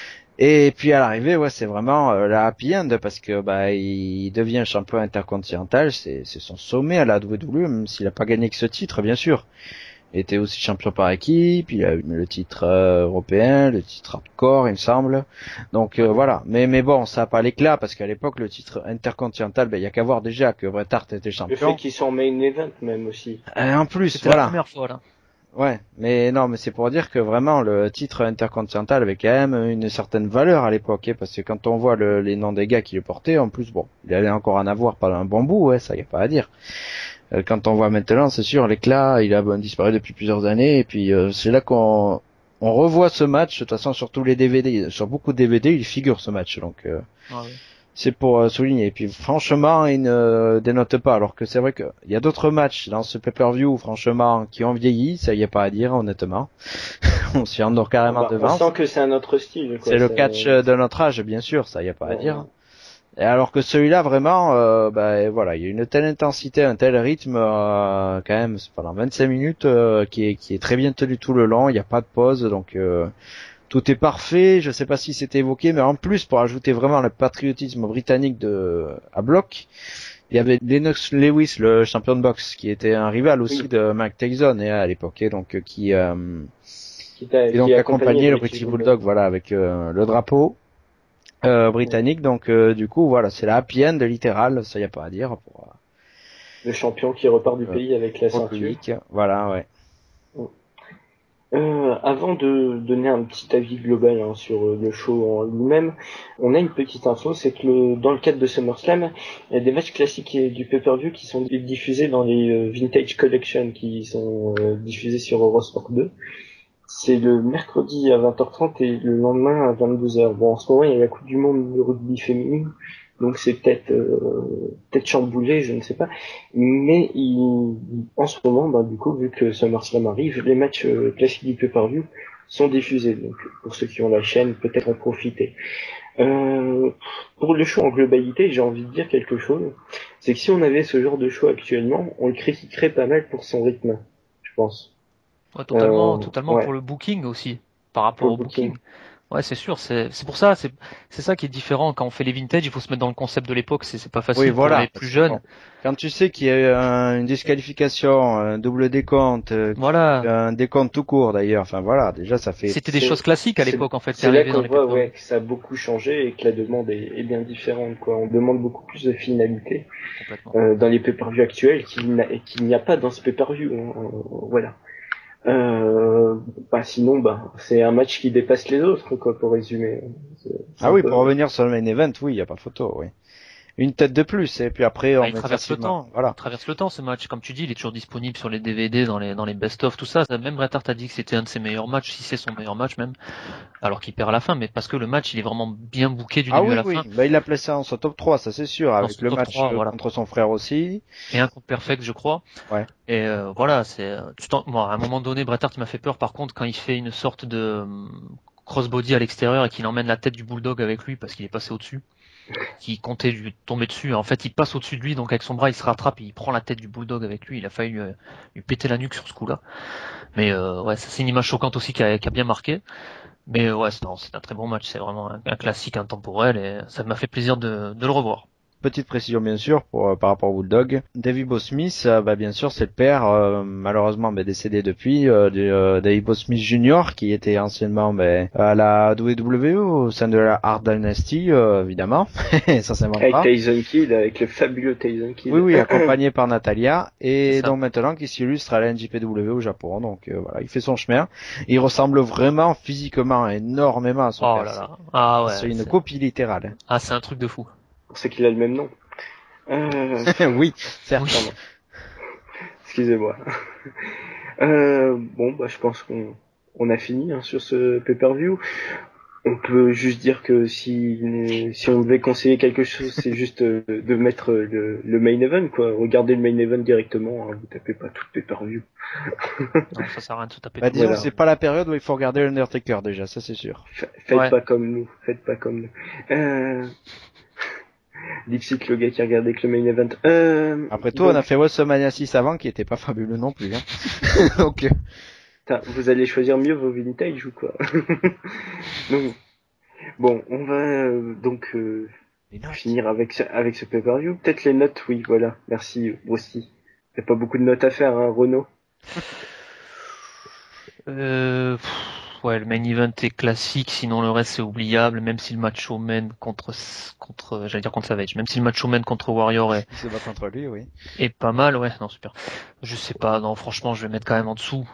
S2: Et puis à l'arrivée, c'est vraiment la happy end, parce que il devient champion intercontinental, c'est son sommet à la WWE, même s'il a pas gagné que ce titre, bien sûr. Il était aussi champion par équipe, il a eu le titre européen, le titre hardcore, il me semble. Donc voilà, mais bon, ça a pas l'éclat, parce qu'à l'époque le titre intercontinental, il y a qu'à voir déjà que Bret Hart était champion.
S1: Le fait qu'ils sont en main event même aussi.
S2: En plus,
S3: c'était
S2: voilà.
S3: La première fois là.
S2: Ouais, mais c'est pour dire que vraiment le titre intercontinental avait quand même une certaine valeur à l'époque, parce que quand on voit les noms des gars qui le portaient, en plus il allait encore en avoir pendant un bon bout, ça y a pas à dire. Quand on voit maintenant, c'est sûr, l'éclat, il a disparu depuis plusieurs années, et puis c'est là qu'on revoit ce match. De toute façon, sur tous les DVD, sur beaucoup de DVD, il figure ce match, donc c'est pour souligner. Et puis franchement, il ne dénote pas, alors que c'est vrai qu'il y a d'autres matchs dans ce pay-per-view, franchement, qui ont vieilli, ça y a pas à dire, honnêtement. On s'y endort carrément devant.
S1: On sent que c'est un autre style, quoi.
S2: C'est le catch de notre âge, bien sûr, ça y a pas à dire. Et alors que celui-là, vraiment, voilà, il y a une telle intensité, un tel rythme, quand même, pendant 25 minutes, qui est très bien tenu tout le long, il n'y a pas de pause, donc tout est parfait. Je sais pas si c'était évoqué, mais en plus, pour ajouter vraiment le patriotisme britannique à bloc, il y avait Lennox Lewis, le champion de boxe, qui était un rival aussi de Mike Tyson, à l'époque, donc qui donc accompagnait le British Bulldog, voilà, avec le drapeau britannique. Donc du coup, voilà, c'est la happy end littéral, ça y a pas à dire. Pour
S1: le champion qui repart du pays avec la ceinture.
S2: Public. Voilà, ouais.
S1: Avant de donner un petit avis global sur le show en lui-même, on a une petite info, c'est que dans le cadre de SummerSlam, il y a des matchs classiques du pay-per-view qui sont diffusés dans les Vintage Collection, qui sont diffusés sur Eurosport 2. C'est le mercredi à 20h30 et le lendemain à 22h. Bon, en ce moment, il y a la Coupe du Monde de rugby féminine, donc c'est peut-être chamboulé, je ne sais pas. Mais en ce moment, du coup, vu que SummerSlam arrive, les matchs classiques du pay-per-view sont diffusés. Donc, pour ceux qui ont la chaîne, peut-être en profiter. Pour le show en globalité, j'ai envie de dire quelque chose. C'est que si on avait ce genre de show actuellement, on le critiquerait pas mal pour son rythme, je pense.
S3: Ouais, totalement ouais. Pour le booking aussi, par rapport au booking. Ouais, c'est sûr, c'est pour ça, c'est ça qui est différent. Quand on fait les vintage, il faut se mettre dans le concept de l'époque, c'est pas facile
S2: Oui,
S3: pour
S2: voilà.
S3: les plus jeunes.
S2: Bon, quand tu sais qu'il y a eu une disqualification, un double décompte,
S3: Voilà.
S2: un décompte tout court d'ailleurs, enfin voilà, déjà ça fait...
S3: C'était des choses classiques à
S1: c'est-
S3: l'époque, en fait, qui
S1: C'est là
S3: arrivaient dans
S1: qu'on
S3: les
S1: voit
S3: pay-per-view.
S1: que ça a beaucoup changé et que la demande est bien différente, quoi. On demande beaucoup plus de finalité
S3: Complètement.
S1: dans les pay-per-view actuels qu'il n'y a pas dans ce pay-per-view. Voilà. Sinon, c'est un match qui dépasse les autres, quoi, pour résumer. C'est
S2: Ah
S1: un
S2: oui,
S1: peu...
S2: pour revenir sur le main event, oui, il n'y a pas photo, oui. Une tête de plus, et puis après on
S3: Il
S2: met
S3: traverse le
S2: facilement.
S3: temps.
S2: Voilà.
S3: Il traverse le temps, ce match. Comme tu dis, il est toujours disponible sur les DVD, dans les best-of, tout ça. Même Bret Hart a dit que c'était un de ses meilleurs matchs, si c'est son meilleur match même. Alors qu'il perd à la fin, mais parce que le match, il est vraiment bien booké du
S2: Ah
S3: début à
S2: oui,
S3: la
S2: oui,
S3: fin.
S2: bah, il l'a placé en son top 3, ça c'est sûr,
S3: Dans
S2: avec
S3: son
S2: le
S3: top
S2: match
S3: 3, voilà.
S2: contre son frère aussi.
S3: Et un contre Perfect, je crois.
S2: Ouais.
S3: Et voilà, moi, à un moment donné, Bret Hart il m'a fait peur. Par contre, quand il fait une sorte de crossbody à l'extérieur et qu'il emmène la tête du bulldog avec lui parce qu'il est passé au-dessus, qui comptait lui tomber dessus. En fait, il passe au-dessus de lui, donc avec son bras, il se rattrape et il prend la tête du bulldog avec lui. Il a failli lui péter la nuque sur ce coup-là. Mais ouais, ça c'est une image choquante aussi qui a bien marqué. Mais ouais, c'est un très bon match. C'est vraiment un classique intemporel et ça m'a fait plaisir de le revoir.
S2: Petite précision bien sûr par rapport au Bulldog. Davey Boy Smith, bien sûr c'est le père, malheureusement décédé depuis, de Davey Boy Smith Jr. qui était anciennement à la WWE au sein de la Hart Dynasty, évidemment. Ça s'invente
S1: Avec
S2: pas.
S1: Tyson Kidd, avec le fabuleux Tyson Kidd.
S2: Oui, accompagné par Natalia, et
S3: C'est ça.
S2: donc maintenant qui s'illustre à la NJPW au Japon. Donc voilà, il fait son chemin. Il ressemble vraiment physiquement énormément à son
S3: Oh
S2: père.
S3: là là. Ah
S2: C'est
S3: ouais.
S2: une copie littérale.
S3: Ah, c'est un truc de fou.
S1: On sait qu'il a le même nom.
S2: Oui, certes.
S3: Oui.
S1: Excusez-moi. Je pense qu'on a fini sur ce pay-per-view. On peut juste dire que si on devait conseiller quelque chose, c'est juste de mettre le main event, quoi. Regardez le main event directement, hein, vous tapez pas tout le pay-per-view.
S3: Non, ça sert à rien de se taper tout.
S2: Disons
S1: Voilà.
S2: que c'est pas la période où il faut regarder l'Undertaker déjà, ça c'est sûr.
S1: Faites
S3: Ouais.
S1: pas comme nous, Dipsic, le gars qui a regardé que le main event.
S2: Après tout, on a fait WrestleMania 6 avant qui était pas fabuleux non plus. Hein. Donc,
S1: vous allez choisir mieux vos vintage ou quoi? Donc, bon, on va finir avec ce pay-per-view. Peut-être les notes, oui, voilà. Merci, aussi. Il n'y a pas beaucoup de notes à faire, hein, Renaud.
S3: Ouais, le main event est classique, sinon le reste c'est oubliable, même si le Macho Man j'allais dire contre Savage, même si le Macho Man contre Warrior
S2: il se bat contre lui, oui.
S3: est pas mal, ouais, non, super. Je sais pas, non, franchement, je vais mettre quand même en dessous,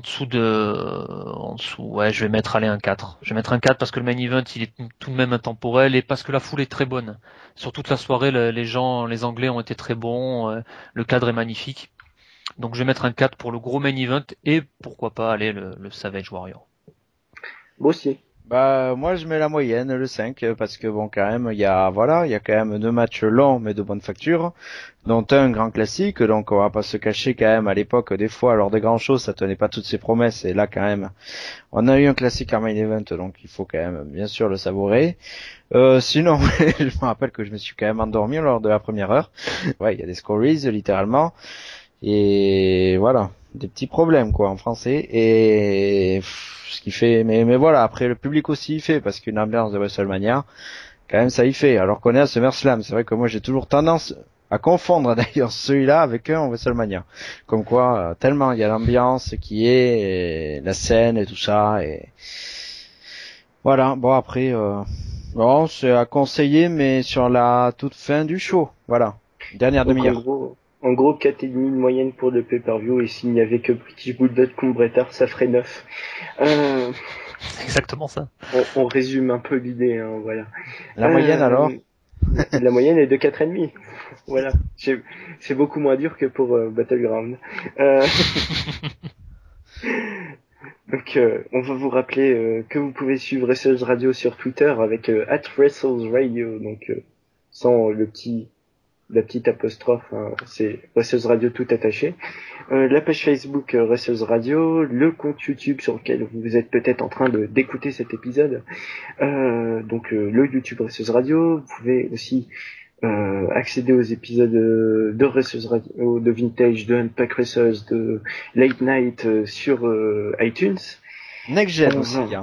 S3: ouais, je vais mettre, un 4. Je vais mettre un 4 parce que le main event, il est tout de même intemporel et parce que la foule est très bonne. Sur toute la soirée, les Anglais ont été très bons, le cadre est magnifique. Donc je vais mettre un 4 pour le gros main event et pourquoi pas aller le Savage Warrior.
S1: Moi aussi.
S2: Moi je mets la moyenne, le 5, parce que bon quand même il y a quand même 2 matchs longs mais de bonne facture, dont un grand classique, donc on va pas se cacher quand même à l'époque des fois lors des grands shows ça tenait pas toutes ses promesses et là quand même on a eu un classique en main event donc il faut quand même bien sûr le savourer. Sinon je me rappelle que je me suis quand même endormi lors de la première heure. Ouais, il y a des scories littéralement et voilà, des petits problèmes quoi en français et ce qui fait mais voilà, après le public aussi y fait parce qu'une ambiance de WrestleMania quand même ça y fait, alors qu'on est à SummerSlam. C'est vrai que moi j'ai toujours tendance à confondre d'ailleurs celui-là avec un en WrestleMania, comme quoi tellement il y a l'ambiance qui est et la scène et tout ça et voilà. Bon après bon c'est à conseiller mais sur la toute fin du show, voilà, dernière
S1: Donc,
S2: demi-heure.
S1: En gros, 4,5 de moyenne pour le pay-per-view, et s'il n'y avait que British Bulldog contre Bret Hart, ça ferait 9.
S3: C'est exactement ça.
S1: On résume un peu l'idée, hein, voilà.
S2: La moyenne alors?
S1: La moyenne est de 4,5. Voilà. C'est beaucoup moins dur que pour Battleground. Donc, on va vous rappeler que vous pouvez suivre Wrestlers Radio sur Twitter avec @WrestlesRadio, donc sans la petite apostrophe, hein, c'est Wrestlers Radio tout attaché. La page Facebook Wrestlers Radio, le compte YouTube sur lequel vous êtes peut-être en train d'écouter cet épisode, donc le YouTube Wrestlers Radio. Vous pouvez aussi accéder aux épisodes de Wrestlers Radio, de Vintage, de Unpack Wrestlers, de Late Night sur iTunes.
S2: Next Gen aussi, hein.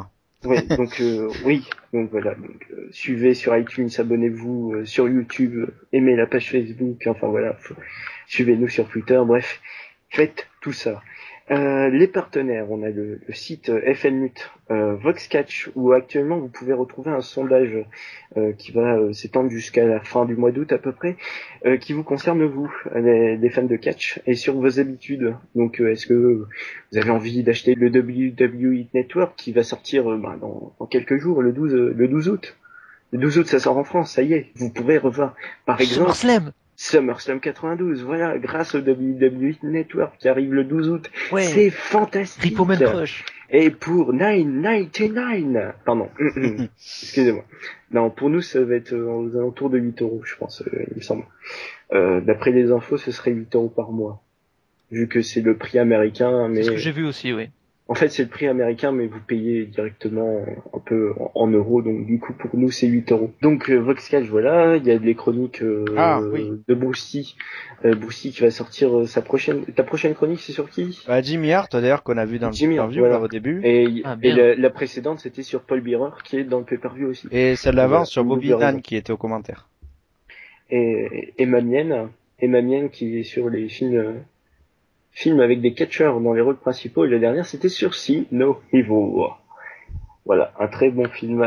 S1: Ouais, donc oui, donc voilà, donc suivez sur iTunes, abonnez-vous sur YouTube, aimez la page Facebook, enfin voilà, suivez-nous sur Twitter, bref, faites tout ça. Les partenaires, on a le site FNMUT, Voxcatch, où actuellement vous pouvez retrouver un sondage qui va s'étendre jusqu'à la fin du mois d'août à peu près, qui vous concerne vous, les fans de catch, et sur vos habitudes. Donc est-ce que vous avez envie d'acheter le WWE Network qui va sortir dans quelques jours, le 12 août. Le 12 août, ça sort en France, ça y est. Vous pourrez revoir, par exemple, SummerSlam 92, voilà, grâce au WWE Network qui arrive le 12 août.
S3: Ouais.
S1: C'est fantastique.
S3: Ripple Crush.
S1: Et pour 9,99, pardon, excusez-moi. Non, pour nous, ça va être aux alentours de 8 euros, je pense, il me semble. D'après les infos, ce serait 8 euros par mois. Vu que c'est le prix américain, mais...
S3: C'est ce que j'ai vu aussi, oui.
S1: En fait, c'est le prix américain, mais vous payez directement un peu en euros, donc du coup, pour nous, c'est 8 euros. Donc, Voxcatch, voilà, il y a des chroniques de Brucey. Brucey qui va sortir ta prochaine chronique, c'est sur qui?
S2: Jimmy Hart, d'ailleurs, qu'on a vu dans le pay-per-view,
S1: voilà.
S2: au début.
S1: Et la précédente, c'était sur Paul Bearer, qui est dans le pay-per-view aussi.
S2: Et celle d'avant, sur Bobby Heenan, qui était aux commentaires.
S1: Et ma mienne, qui est sur les films avec des catcheurs dans les rôles principaux, et la dernière c'était sur See No Evil. Voilà, un très bon film.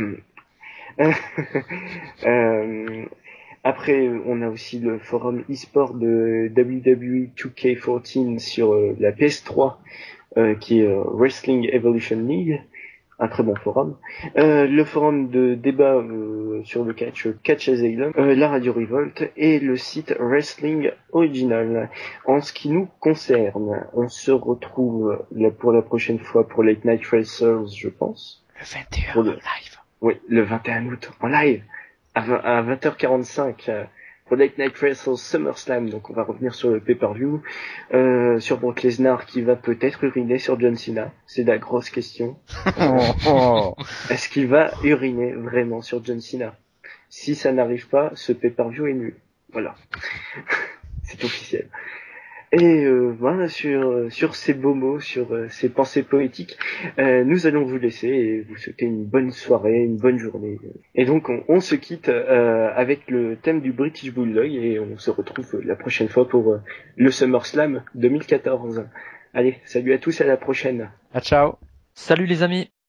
S1: Après, on a aussi le forum e-sport de WWE 2K14 sur la PS3, qui est Wrestling Evolution League. Un très bon forum. Le forum de débat sur le Catch Asylum, la Radio Revolt et le site Wrestling Original. En ce qui nous concerne, on se retrouve pour la prochaine fois pour Late Night Racers, je pense.
S2: Le 21 en live.
S1: Oui, le 21 août en live à 20h45. Pour Late Night Wrestling SummerSlam, donc on va revenir sur le pay-per-view, sur Brock Lesnar qui va peut-être uriner sur John Cena, c'est la grosse question. Est-ce qu'il va uriner vraiment sur John Cena? Si ça n'arrive pas, ce pay-per-view est nul. Voilà. C'est officiel. Et voilà, sur ces beaux mots, sur ces pensées poétiques, nous allons vous laisser et vous souhaiter une bonne soirée, une bonne journée. Et donc on se quitte avec le thème du British Bulldog et on se retrouve la prochaine fois pour le SummerSlam 2014. Allez, salut à tous, à la prochaine.
S2: Ciao.
S3: Salut les amis.